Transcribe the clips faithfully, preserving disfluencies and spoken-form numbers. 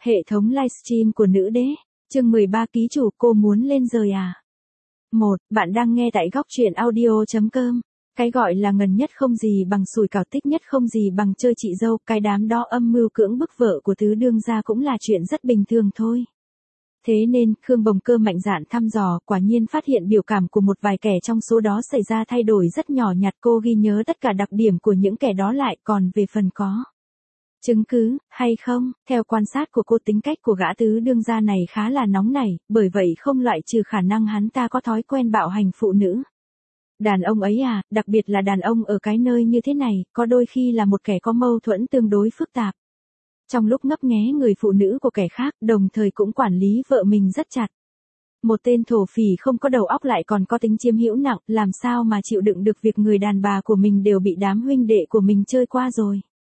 Hệ thống livestream của nữ đế, chương mười ba ký chủ cô muốn lên rời à? một. Bạn đang nghe tại góc truyện audio.com. Cái gọi là ngần nhất không gì bằng sủi cảo, tích nhất không gì bằng chơi chị dâu, cái đám đó âm mưu cưỡng bức vợ của tứ đương gia cũng là chuyện rất bình thường thôi. Thế nên, Khương Bồng Cơ mạnh dạn thăm dò, quả nhiên phát hiện biểu cảm của một vài kẻ trong số đó xảy ra thay đổi rất nhỏ nhặt. Cô ghi nhớ tất cả đặc điểm của những kẻ đó lại, còn về phần có chứng cứ, hay không, theo quan sát của cô, tính cách của gã tứ đương gia này khá là nóng nảy, bởi vậy không loại trừ khả năng hắn ta có thói quen bạo hành phụ nữ. Đàn ông ấy à, đặc biệt là đàn ông ở cái nơi như thế này, có đôi khi là một kẻ có mâu thuẫn tương đối phức tạp. Trong lúc ngấp nghé người phụ nữ của kẻ khác, đồng thời cũng quản lý vợ mình rất chặt. Một tên thổ phỉ không có đầu óc lại còn có tính chiếm hữu nặng, làm sao mà chịu đựng được việc người đàn bà của mình đều bị đám huynh đệ của mình chơi qua rồi.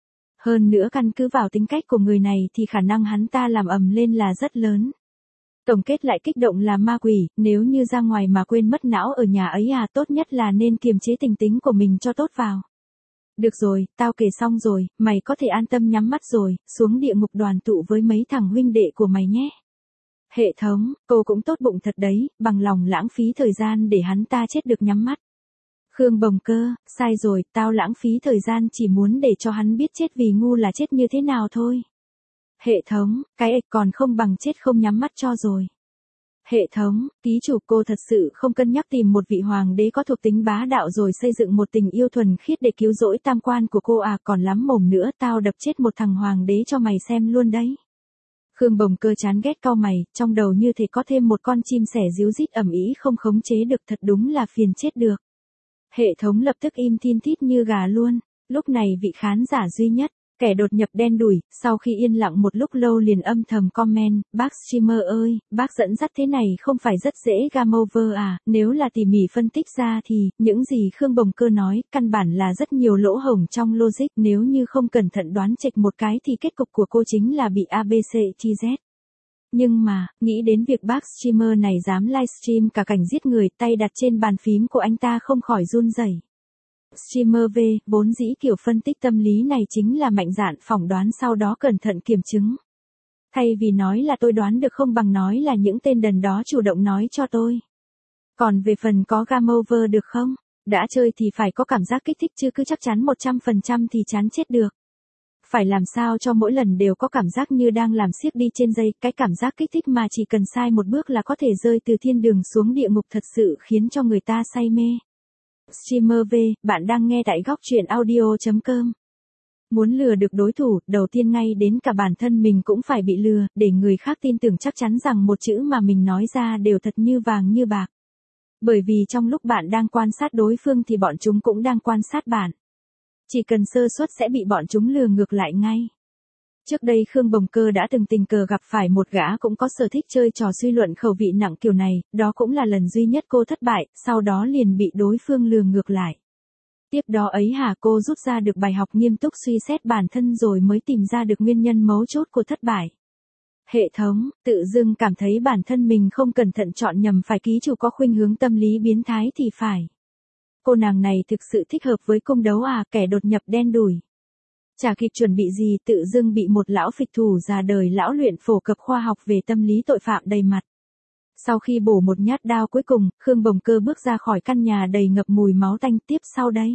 Hơn nữa căn cứ vào tính cách của người này thì khả năng hắn ta làm ầm lên là rất lớn. Tổng kết lại, kích động là ma quỷ, nếu như ra ngoài mà quên mất não ở nhà ấy à, tốt nhất là nên kiềm chế tình tính của mình cho tốt vào. Được rồi, tao kể xong rồi, mày có thể an tâm nhắm mắt rồi, xuống địa ngục đoàn tụ với mấy thằng huynh đệ của mày nhé. Hệ thống, cô cũng tốt bụng thật đấy, bằng lòng lãng phí thời gian để hắn ta chết được nhắm mắt. Khương Bồng Cơ, sai rồi, tao lãng phí thời gian chỉ muốn để cho hắn biết chết vì ngu là chết như thế nào thôi. Hệ thống, cái ệch còn không bằng chết không nhắm mắt cho rồi. Hệ thống, ký chủ, cô thật sự không cân nhắc tìm một vị hoàng đế có thuộc tính bá đạo rồi xây dựng một tình yêu thuần khiết để cứu rỗi tam quan của cô à? Còn lắm mồm nữa, tao đập chết một thằng hoàng đế cho mày xem luôn đấy. Khương Bồng Cơ chán ghét cau mày, trong đầu như thể có thêm một con chim sẻ ríu rít ầm ĩ không khống chế được, thật đúng là phiền chết được. Hệ thống lập tức im thin thít như gà luôn. Lúc này vị khán giả duy nhất, kẻ đột nhập đen đủi, sau khi yên lặng một lúc lâu liền âm thầm comment, bác streamer ơi, bác dẫn dắt thế này không phải rất dễ game over à? Nếu là tỉ mỉ phân tích ra thì, những gì Khương Bồng Cơ nói, căn bản là rất nhiều lỗ hổng trong logic, nếu như không cẩn thận đoán chệch một cái thì kết cục của cô chính là bị a bê xê chi dét. Nhưng mà, nghĩ đến việc bác streamer này dám livestream cả cảnh giết người, tay đặt trên bàn phím của anh ta không khỏi run rẩy. Streamer V, vốn dĩ kiểu phân tích tâm lý này chính là mạnh dạn phỏng đoán sau đó cẩn thận kiểm chứng. Thay vì nói là tôi đoán được không bằng nói là những tên đần đó chủ động nói cho tôi. Còn về phần có game over được không? Đã chơi thì phải có cảm giác kích thích chứ cứ chắc chắn một trăm phần trăm thì chán chết được. Phải làm sao cho mỗi lần đều có cảm giác như đang làm xiếc đi trên dây, cái cảm giác kích thích mà chỉ cần sai một bước là có thể rơi từ thiên đường xuống địa ngục, thật sự khiến cho người ta say mê. Streamer V, bạn đang nghe tại góc truyện audio.com. Muốn lừa được đối thủ, đầu tiên ngay đến cả bản thân mình cũng phải bị lừa, để người khác tin tưởng chắc chắn rằng một chữ mà mình nói ra đều thật như vàng như bạc. Bởi vì trong lúc bạn đang quan sát đối phương thì bọn chúng cũng đang quan sát bạn. Chỉ cần sơ suất sẽ bị bọn chúng lừa ngược lại ngay. Trước đây Khương Bồng Cơ đã từng tình cờ gặp phải một gã cũng có sở thích chơi trò suy luận khẩu vị nặng kiểu này, đó cũng là lần duy nhất cô thất bại, sau đó liền bị đối phương lừa ngược lại. Tiếp đó ấy hả, cô rút ra được bài học nghiêm túc suy xét bản thân rồi mới tìm ra được nguyên nhân mấu chốt của thất bại. Hệ thống, tự dưng cảm thấy bản thân mình không cẩn thận chọn nhầm phải ký chủ có khuynh hướng tâm lý biến thái thì phải. Cô nàng này thực sự thích hợp với cung đấu à? Kẻ đột nhập đen đủi. Chả kịp chuẩn bị gì, tự dưng bị một lão phịch thủ già đời lão luyện phổ cập khoa học về tâm lý tội phạm đầy mặt. Sau khi bổ một nhát đao cuối cùng, Khương Bồng Cơ bước ra khỏi căn nhà đầy ngập mùi máu tanh. Tiếp sau đây,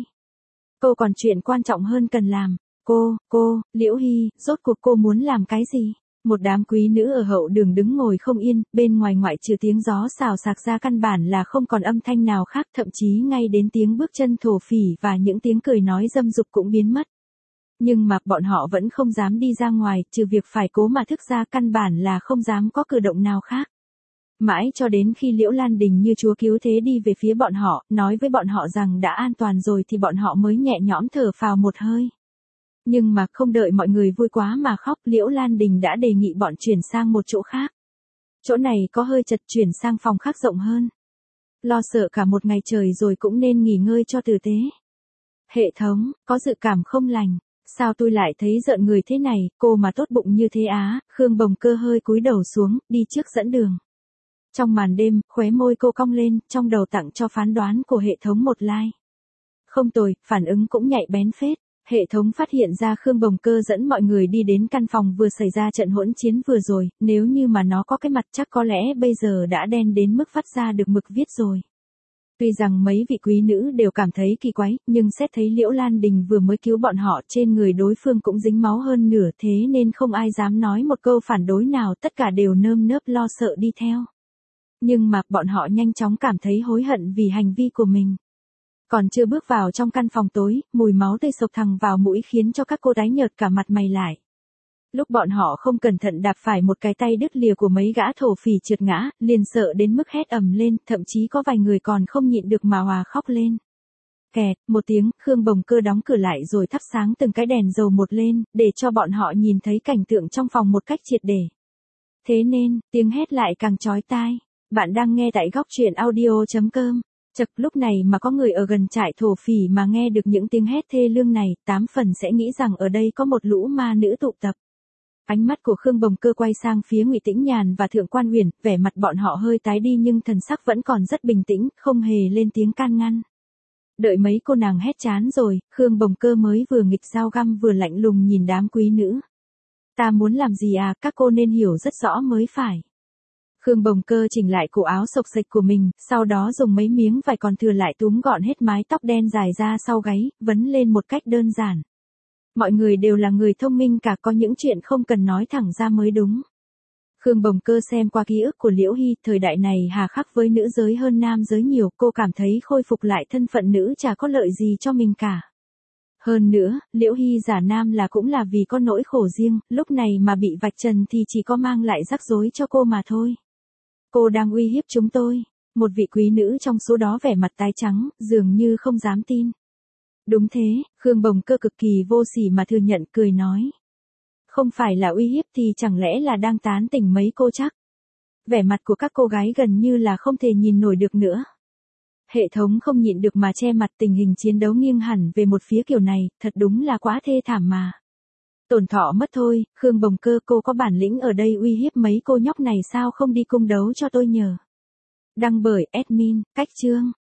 cô còn chuyện quan trọng hơn cần làm. Cô, cô, Liễu Hy, rốt cuộc cô muốn làm cái gì? Một đám quý nữ ở hậu đường đứng ngồi không yên, bên ngoài ngoại trừ tiếng gió xào xạc ra căn bản là không còn âm thanh nào khác, thậm chí ngay đến tiếng bước chân thổ phỉ và những tiếng cười nói dâm dục cũng biến mất. Nhưng mà bọn họ vẫn không dám đi ra ngoài, trừ việc phải cố mà thức ra, căn bản là không dám có cử động nào khác. Mãi cho đến khi Liễu Lan Đình như chúa cứu thế đi về phía bọn họ, nói với bọn họ rằng đã an toàn rồi thì bọn họ mới nhẹ nhõm thở phào một hơi. Nhưng mà không đợi mọi người vui quá mà khóc, Liễu Lan Đình đã đề nghị bọn chuyển sang một chỗ khác. Chỗ này có hơi chật, chuyển sang phòng khác rộng hơn. Lo sợ cả một ngày trời rồi cũng nên nghỉ ngơi cho tử tế. Hệ thống, có dự cảm không lành. Sao tôi lại thấy giận người thế này, cô mà tốt bụng như thế á? Khương Bồng Cơ hơi cúi đầu xuống, đi trước dẫn đường. Trong màn đêm, khóe môi cô cong lên, trong đầu tặng cho phán đoán của hệ thống một like. Không tồi, phản ứng cũng nhạy bén phết. Hệ thống phát hiện ra Khương Bồng Cơ dẫn mọi người đi đến căn phòng vừa xảy ra trận hỗn chiến vừa rồi, nếu như mà nó có cái mặt chắc có lẽ bây giờ đã đen đến mức vắt ra được mực viết rồi. Tuy rằng mấy vị quý nữ đều cảm thấy kỳ quái, nhưng xét thấy Liễu Lan Đình vừa mới cứu bọn họ, trên người đối phương cũng dính máu hơn nửa, thế nên không ai dám nói một câu phản đối nào, tất cả đều nơm nớp lo sợ đi theo. Nhưng mà bọn họ nhanh chóng cảm thấy hối hận vì hành vi của mình. Còn chưa bước vào trong căn phòng tối, mùi máu tươi sộc thẳng vào mũi khiến cho các cô tái nhợt cả mặt mày lại. Lúc bọn họ không cẩn thận đạp phải một cái tay đứt lìa của mấy gã thổ phỉ trượt ngã, liền sợ đến mức hét ầm lên, thậm chí có vài người còn không nhịn được mà hòa khóc lên. Kẹt, một tiếng, Khương Bồng Cơ đóng cửa lại rồi thắp sáng từng cái đèn dầu một lên, để cho bọn họ nhìn thấy cảnh tượng trong phòng một cách triệt để. Thế nên, tiếng hét lại càng chói tai. Bạn đang nghe tại góc truyện audio chấm com. Chật, lúc này mà có người ở gần trại thổ phỉ mà nghe được những tiếng hét thê lương này, tám phần sẽ nghĩ rằng ở đây có một lũ ma nữ tụ tập. Ánh mắt của Khương Bồng Cơ quay sang phía Ngụy Tĩnh Nhàn và Thượng Quan Huyền, vẻ mặt bọn họ hơi tái đi nhưng thần sắc vẫn còn rất bình tĩnh, không hề lên tiếng can ngăn. Đợi mấy cô nàng hét chán rồi, Khương Bồng Cơ mới vừa nghịch dao găm vừa lạnh lùng nhìn đám quý nữ. Ta muốn làm gì à, các cô nên hiểu rất rõ mới phải. Khương Bồng Cơ chỉnh lại cổ áo xộc xệch của mình, sau đó dùng mấy miếng vải còn thừa lại túm gọn hết mái tóc đen dài ra sau gáy, vấn lên một cách đơn giản. Mọi người đều là người thông minh cả, có những chuyện không cần nói thẳng ra mới đúng. Khương Bồng Cơ xem qua ký ức của Liễu Hy, thời đại này hà khắc với nữ giới hơn nam giới nhiều, cô cảm thấy khôi phục lại thân phận nữ chả có lợi gì cho mình cả. Hơn nữa, Liễu Hy giả nam là cũng là vì có nỗi khổ riêng, lúc này mà bị vạch trần thì chỉ có mang lại rắc rối cho cô mà thôi. Cô đang uy hiếp chúng tôi. Một vị quý nữ trong số đó vẻ mặt tái trắng, dường như không dám tin. Đúng thế, Khương Bồng Cơ cực kỳ vô sỉ mà thừa nhận, cười nói. Không phải là uy hiếp thì chẳng lẽ là đang tán tỉnh mấy cô chắc? Vẻ mặt của các cô gái gần như là không thể nhìn nổi được nữa. Hệ thống không nhịn được mà che mặt, tình hình chiến đấu nghiêng hẳn về một phía kiểu này, thật đúng là quá thê thảm mà. Tổn thọ mất thôi, Khương Bồng Cơ, cô có bản lĩnh ở đây uy hiếp mấy cô nhóc này sao không đi cung đấu cho tôi nhờ. Đăng bởi admin, Cách Chương.